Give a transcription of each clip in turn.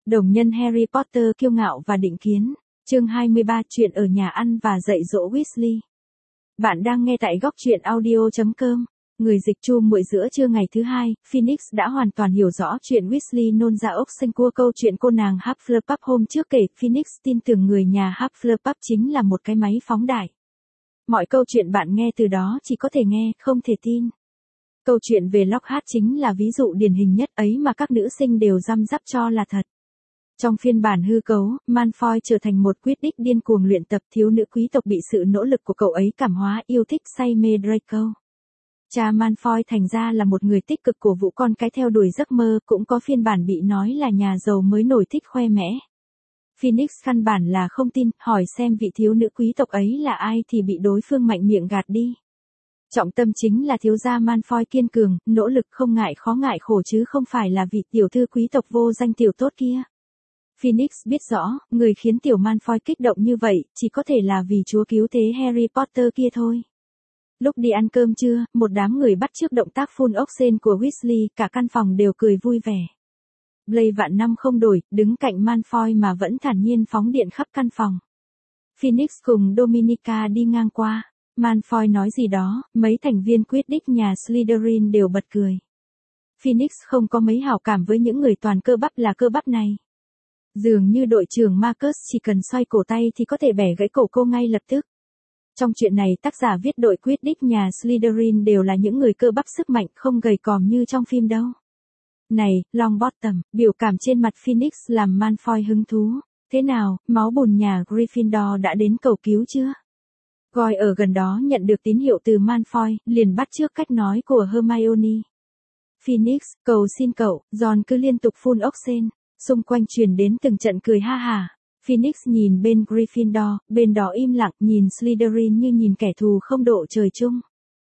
Đồng nhân Harry Potter kiêu ngạo và định kiến. Chương 23 chuyện ở nhà ăn và dạy dỗ Weasley. Bạn đang nghe tại góc truyện audio.com. Người dịch Chu Muội giữa trưa ngày thứ hai, Phoenix đã hoàn toàn hiểu rõ chuyện Weasley nôn ra ốc sên cua câu chuyện cô nàng Hufflepuff hôm trước kể. Phoenix tin tưởng người nhà Hufflepuff chính là một cái máy phóng đại. Mọi câu chuyện bạn nghe từ đó chỉ có thể nghe, không thể tin. Câu chuyện về Lockhart chính là ví dụ điển hình nhất ấy mà các nữ sinh đều răm rắp cho là thật. Trong phiên bản hư cấu, Malfoy trở thành một Quidditch điên cuồng luyện tập, thiếu nữ quý tộc bị sự nỗ lực của cậu ấy cảm hóa, yêu thích say mê Draco. Cha Malfoy thành ra là một người tích cực cổ vũ con cái theo đuổi giấc mơ, cũng có phiên bản bị nói là nhà giàu mới nổi thích khoe mẽ. Phoenix căn bản là không tin, hỏi xem vị thiếu nữ quý tộc ấy là ai thì bị đối phương mạnh miệng gạt đi. Trọng tâm chính là thiếu gia Malfoy kiên cường, nỗ lực không ngại khó ngại khổ chứ không phải là vị tiểu thư quý tộc vô danh tiểu tốt kia. Phoenix biết rõ, người khiến tiểu Malfoy kích động như vậy, chỉ có thể là vì chúa cứu thế Harry Potter kia thôi. Lúc đi ăn cơm trưa, một đám người bắt chước động tác phun ốc sên của Weasley, cả căn phòng đều cười vui vẻ. Blaise vạn năm không đổi, đứng cạnh Malfoy mà vẫn thản nhiên phóng điện khắp căn phòng. Phoenix cùng Dominica đi ngang qua. Malfoy nói gì đó, mấy thành viên Quidditch nhà Slytherin đều bật cười. Phoenix không có mấy hảo cảm với những người toàn cơ bắp là cơ bắp này. Dường như đội trưởng Marcus chỉ cần xoay cổ tay thì có thể bẻ gãy cổ cô ngay lập tức. Trong chuyện này tác giả viết đội Quidditch nhà Slytherin đều là những người cơ bắp sức mạnh, không gầy còm như trong phim đâu. Này, Longbottom, biểu cảm trên mặt Phoenix làm Malfoy hứng thú. Thế nào, máu bùn nhà Gryffindor đã đến cầu cứu chưa? Goyle ở gần đó nhận được tín hiệu từ Malfoy, liền bắt chước cách nói của Hermione. Phoenix, cầu xin cậu, Ron cứ liên tục phun ốc sên. Xung quanh truyền đến từng trận cười ha hả. Phoenix nhìn bên Gryffindor, bên đó im lặng, nhìn Slytherin như nhìn kẻ thù không độ trời chung.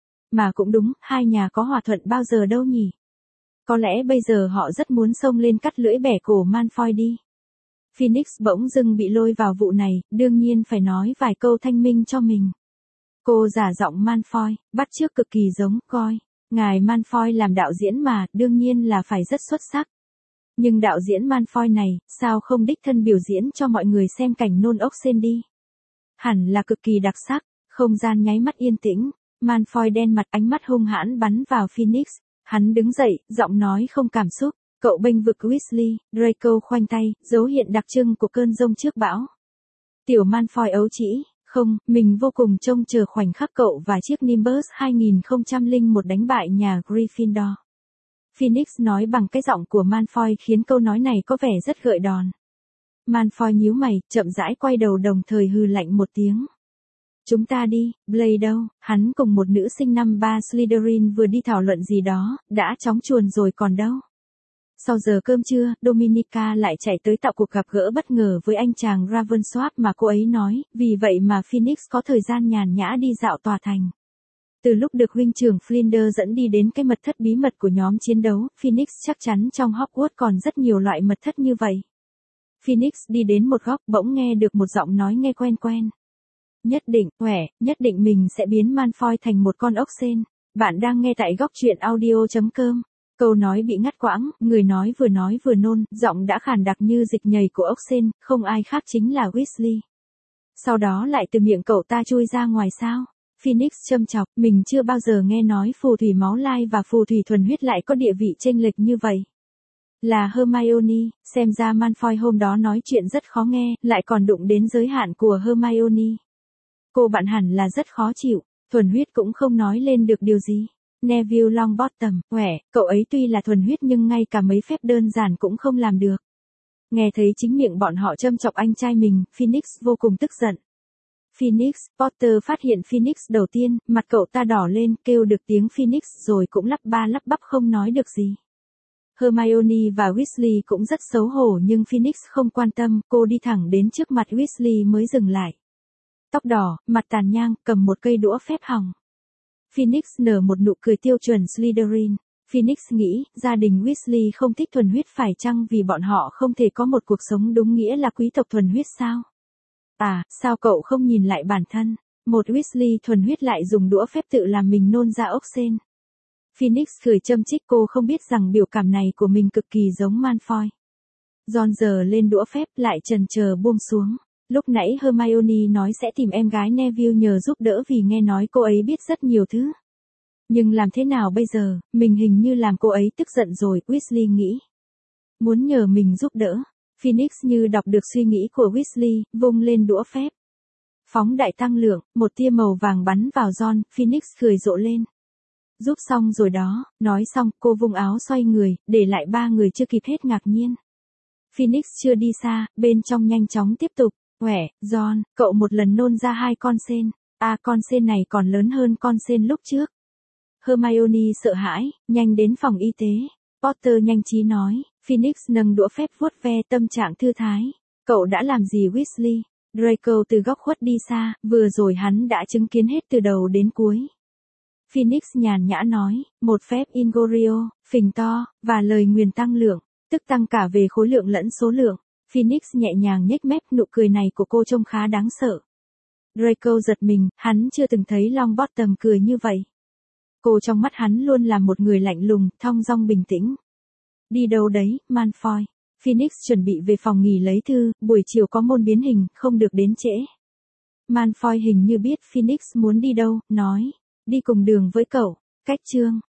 Mà cũng đúng, hai nhà có hòa thuận bao giờ đâu nhỉ? Có lẽ bây giờ họ rất muốn xông lên cắt lưỡi bẻ cổ Malfoy đi. Phoenix bỗng dưng bị lôi vào vụ này, đương nhiên phải nói vài câu thanh minh cho mình. Cô giả giọng Malfoy, bắt chước cực kỳ giống Goyle. Ngài Malfoy làm đạo diễn mà, đương nhiên là phải rất xuất sắc. Nhưng đạo diễn Malfoy này, sao không đích thân biểu diễn cho mọi người xem cảnh nôn ốc sên đi? Hẳn là cực kỳ đặc sắc, không gian nháy mắt yên tĩnh, Malfoy đen mặt, ánh mắt hung hãn bắn vào Phoenix. Hắn đứng dậy, giọng nói không cảm xúc, cậu bênh vực Weasley. Draco khoanh tay, dấu hiện đặc trưng của cơn giông trước bão. Tiểu Malfoy ấu trĩ, không, mình vô cùng trông chờ khoảnh khắc cậu và chiếc Nimbus 2001 đánh bại nhà Gryffindor. Phoenix nói bằng cái giọng của Malfoy khiến câu nói này có vẻ rất gợi đòn. Malfoy nhíu mày, chậm rãi quay đầu đồng thời hừ lạnh một tiếng. Chúng ta đi, Blaise đâu? Hắn cùng một nữ sinh năm 3 Slytherin vừa đi thảo luận gì đó, đã chóng chuồn rồi còn đâu. Sau giờ cơm trưa, Dominica lại chạy tới tạo cuộc gặp gỡ bất ngờ với anh chàng Ravensworth mà cô ấy nói, vì vậy mà Phoenix có thời gian nhàn nhã đi dạo tòa thành. Từ lúc được huynh trưởng Flinders dẫn đi đến cái mật thất bí mật của nhóm chiến đấu, Phoenix chắc chắn trong Hogwarts còn rất nhiều loại mật thất như vậy. Phoenix đi đến một góc, bỗng nghe được một giọng nói nghe quen quen. Nhất định mình sẽ biến Malfoy thành một con ốc sên. Bạn đang nghe tại góc truyện audio.com. Câu nói bị ngắt quãng, người nói vừa nôn, giọng đã khàn đặc như dịch nhầy của ốc sên, không ai khác chính là Weasley. Sau đó lại từ miệng cậu ta chui ra ngoài sao? Phoenix châm chọc, mình chưa bao giờ nghe nói phù thủy máu lai và phù thủy thuần huyết lại có địa vị chênh lệch như vậy. Là Hermione, xem ra Malfoy hôm đó nói chuyện rất khó nghe, lại còn đụng đến giới hạn của Hermione. Cô bạn hẳn là rất khó chịu, thuần huyết cũng không nói lên được điều gì. Neville Longbottom, cậu ấy tuy là thuần huyết nhưng ngay cả mấy phép đơn giản cũng không làm được. Nghe thấy chính miệng bọn họ châm chọc anh trai mình, Phoenix vô cùng tức giận. Phoenix, Potter phát hiện Phoenix đầu tiên, mặt cậu ta đỏ lên, kêu được tiếng Phoenix rồi cũng lắp ba lắp bắp không nói được gì. Hermione và Weasley cũng rất xấu hổ nhưng Phoenix không quan tâm, cô đi thẳng đến trước mặt Weasley mới dừng lại. Tóc đỏ, mặt tàn nhang, cầm một cây đũa phép hỏng. Phoenix nở một nụ cười tiêu chuẩn Slytherin. Phoenix nghĩ, gia đình Weasley không thích thuần huyết phải chăng vì bọn họ không thể có một cuộc sống đúng nghĩa là quý tộc thuần huyết sao? À, sao cậu không nhìn lại bản thân? Một Weasley thuần huyết lại dùng đũa phép tự làm mình nôn ra ốc sên. Phoenix cười châm chích, cô không biết rằng biểu cảm này của mình cực kỳ giống Malfoy. Ron giờ lên đũa phép lại chần chờ buông xuống. Lúc nãy Hermione nói sẽ tìm em gái Neville nhờ giúp đỡ vì nghe nói cô ấy biết rất nhiều thứ. Nhưng làm thế nào bây giờ, mình hình như làm cô ấy tức giận rồi, Weasley nghĩ. Muốn nhờ mình giúp đỡ. Phoenix như đọc được suy nghĩ của Weasley, vung lên đũa phép. Phóng đại tăng lượng, một tia màu vàng bắn vào Ron, Phoenix cười rộ lên. Giúp xong rồi đó, nói xong, cô vung áo xoay người, để lại ba người chưa kịp hết ngạc nhiên. Phoenix chưa đi xa, bên trong nhanh chóng tiếp tục. Quẻ, Ron, cậu một lần nôn ra 2 con sên. Con sên này còn lớn hơn con sên lúc trước. Hermione sợ hãi, nhanh đến phòng y tế. Potter nhanh trí nói, Phoenix nâng đũa phép vuốt ve tâm trạng thư thái. Cậu đã làm gì Weasley? Draco từ góc khuất đi xa, vừa rồi hắn đã chứng kiến hết từ đầu đến cuối. Phoenix nhàn nhã nói, một phép Ingorio, phình to, và lời nguyền tăng lượng, tức tăng cả về khối lượng lẫn số lượng. Phoenix nhẹ nhàng nhếch mép, nụ cười này của cô trông khá đáng sợ. Draco giật mình, hắn chưa từng thấy Longbottom cười như vậy. Cô trong mắt hắn luôn là một người lạnh lùng, thong dong bình tĩnh. Đi đâu đấy, Malfoy? Phoenix chuẩn bị về phòng nghỉ lấy thư, buổi chiều có môn biến hình, không được đến trễ. Malfoy hình như biết Phoenix muốn đi đâu, nói, đi cùng đường với cậu. Cách chương